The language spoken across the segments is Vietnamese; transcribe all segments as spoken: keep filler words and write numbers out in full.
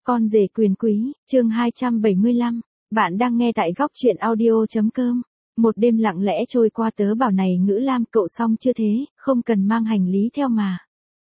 Con rể quyền quý, chương hai trăm bảy mươi lăm. Bạn đang nghe tại góc truyện audio.com. Một đêm lặng lẽ trôi qua, tớ bảo này Ngữ Lam, cậu xong chưa thế, không cần mang hành lý theo mà.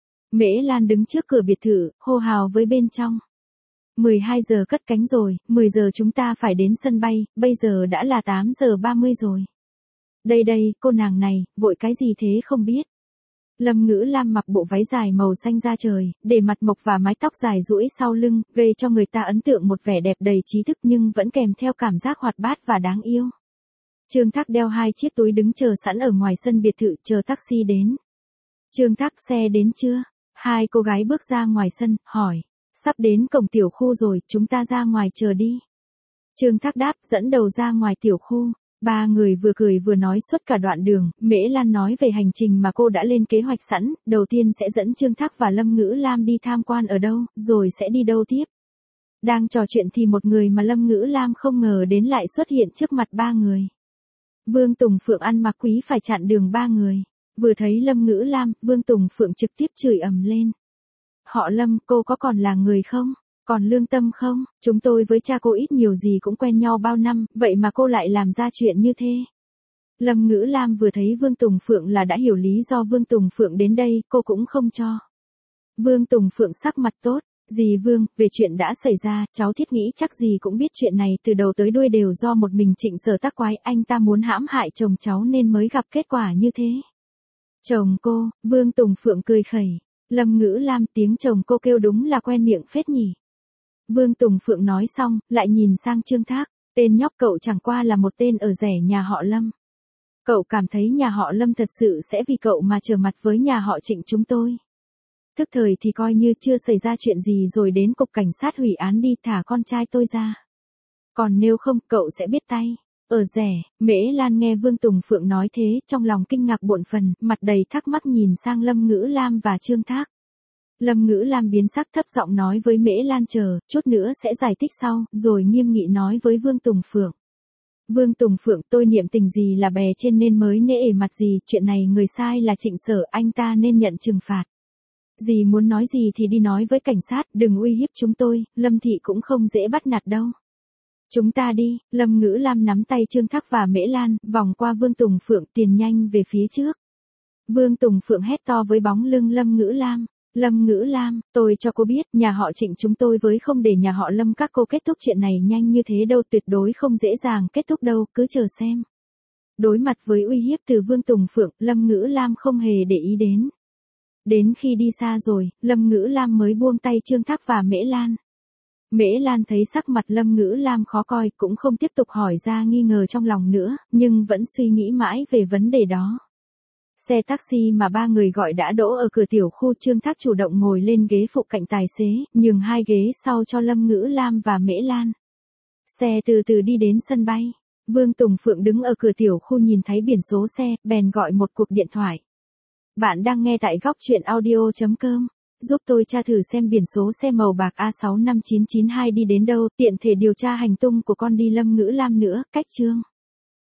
Mễ Lan đứng trước cửa biệt thự, hô hào với bên trong. mười hai giờ cất cánh rồi, mười giờ chúng ta phải đến sân bay, bây giờ đã là tám giờ ba mươi rồi. Đây đây, cô nàng này, vội cái gì thế không biết. Lâm Ngữ Lam mặc bộ váy dài màu xanh da trời, để mặt mộc và mái tóc dài duỗi sau lưng, gây cho người ta ấn tượng một vẻ đẹp đầy trí thức nhưng vẫn kèm theo cảm giác hoạt bát và đáng yêu. Trương Thác đeo hai chiếc túi đứng chờ sẵn ở ngoài sân biệt thự chờ taxi đến. Trương Thác, xe đến chưa? Hai cô gái bước ra ngoài sân, hỏi. Sắp đến cổng tiểu khu rồi, chúng ta ra ngoài chờ đi. Trương Thác đáp, dẫn đầu ra ngoài tiểu khu. Ba người vừa cười vừa nói suốt cả đoạn đường. Mễ Lan nói về hành trình mà cô đã lên kế hoạch sẵn, đầu tiên sẽ dẫn Trương Thác và Lâm Ngữ Lam đi tham quan ở đâu, rồi sẽ đi đâu tiếp. Đang trò chuyện thì một người mà Lâm Ngữ Lam không ngờ đến lại xuất hiện trước mặt ba người. Vương Tùng Phượng ăn mặc quý phải chặn đường ba người. Vừa thấy Lâm Ngữ Lam, Vương Tùng Phượng trực tiếp chửi ầm lên. Họ Lâm, cô có còn là người không? Còn lương tâm không? Chúng tôi với cha cô ít nhiều gì cũng quen nhau bao năm, vậy mà cô lại làm ra chuyện như thế. Lâm Ngữ Lam vừa thấy Vương Tùng Phượng là đã hiểu lý do Vương Tùng Phượng đến đây, cô cũng không cho. Vương Tùng Phượng sắc mặt tốt. Dì Vương, về chuyện đã xảy ra, cháu thiết nghĩ chắc dì cũng biết chuyện này từ đầu tới đuôi đều do một mình Trịnh Sở Tác Quái, anh ta muốn hãm hại chồng cháu nên mới gặp kết quả như thế. Chồng cô, Vương Tùng Phượng cười khẩy. Lâm Ngữ Lam, tiếng chồng cô kêu đúng là quen miệng phết nhỉ. Vương Tùng Phượng nói xong, lại nhìn sang Trương Thác, tên nhóc cậu chẳng qua là một tên ở rẻ nhà họ Lâm. Cậu cảm thấy nhà họ Lâm thật sự sẽ vì cậu mà trở mặt với nhà họ Trịnh chúng tôi. Thức thời thì coi như chưa xảy ra chuyện gì rồi đến cục cảnh sát hủy án đi, thả con trai tôi ra. Còn nếu không, cậu sẽ biết tay. Ở rẻ, Mễ Lan nghe Vương Tùng Phượng nói thế, trong lòng kinh ngạc bộn phần, mặt đầy thắc mắc nhìn sang Lâm Ngữ Lam và Trương Thác. Lâm Ngữ Lam biến sắc, thấp giọng nói với Mễ Lan chờ, chút nữa sẽ giải thích sau, rồi nghiêm nghị nói với Vương Tùng Phượng. Vương Tùng Phượng, tôi niệm tình gì là bè trên nên mới nể mặt gì, chuyện này người sai là Trịnh Sở, anh ta nên nhận trừng phạt. Dì muốn nói gì thì đi nói với cảnh sát, đừng uy hiếp chúng tôi, Lâm thị cũng không dễ bắt nạt đâu. Chúng ta đi. Lâm Ngữ Lam nắm tay Trương Thác và Mễ Lan, vòng qua Vương Tùng Phượng, tiền nhanh về phía trước. Vương Tùng Phượng hét to với bóng lưng Lâm Ngữ Lam. Lâm Ngữ Lam, tôi cho cô biết, nhà họ Trịnh chúng tôi với không để nhà họ Lâm các cô kết thúc chuyện này nhanh như thế đâu, tuyệt đối không dễ dàng kết thúc đâu, cứ chờ xem. Đối mặt với uy hiếp từ Vương Tùng Phượng, Lâm Ngữ Lam không hề để ý đến. Đến khi đi xa rồi, Lâm Ngữ Lam mới buông tay Trương Thác và Mễ Lan. Mễ Lan thấy sắc mặt Lâm Ngữ Lam khó coi, cũng không tiếp tục hỏi ra nghi ngờ trong lòng nữa, nhưng vẫn suy nghĩ mãi về vấn đề đó. Xe taxi mà ba người gọi đã đỗ ở cửa tiểu khu. Trương Thác chủ động ngồi lên ghế phụ cạnh tài xế, nhường hai ghế sau cho Lâm Ngữ Lam và Mễ Lan. Xe từ từ đi đến sân bay. Vương Tùng Phượng đứng ở cửa tiểu khu nhìn thấy biển số xe, bèn gọi một cuộc điện thoại. Bạn đang nghe tại góc truyện audio.com. Giúp tôi tra thử xem biển số xe màu bạc A sáu năm chín chín hai đi đến đâu, tiện thể điều tra hành tung của con đi Lâm Ngữ Lam nữa, cách chương.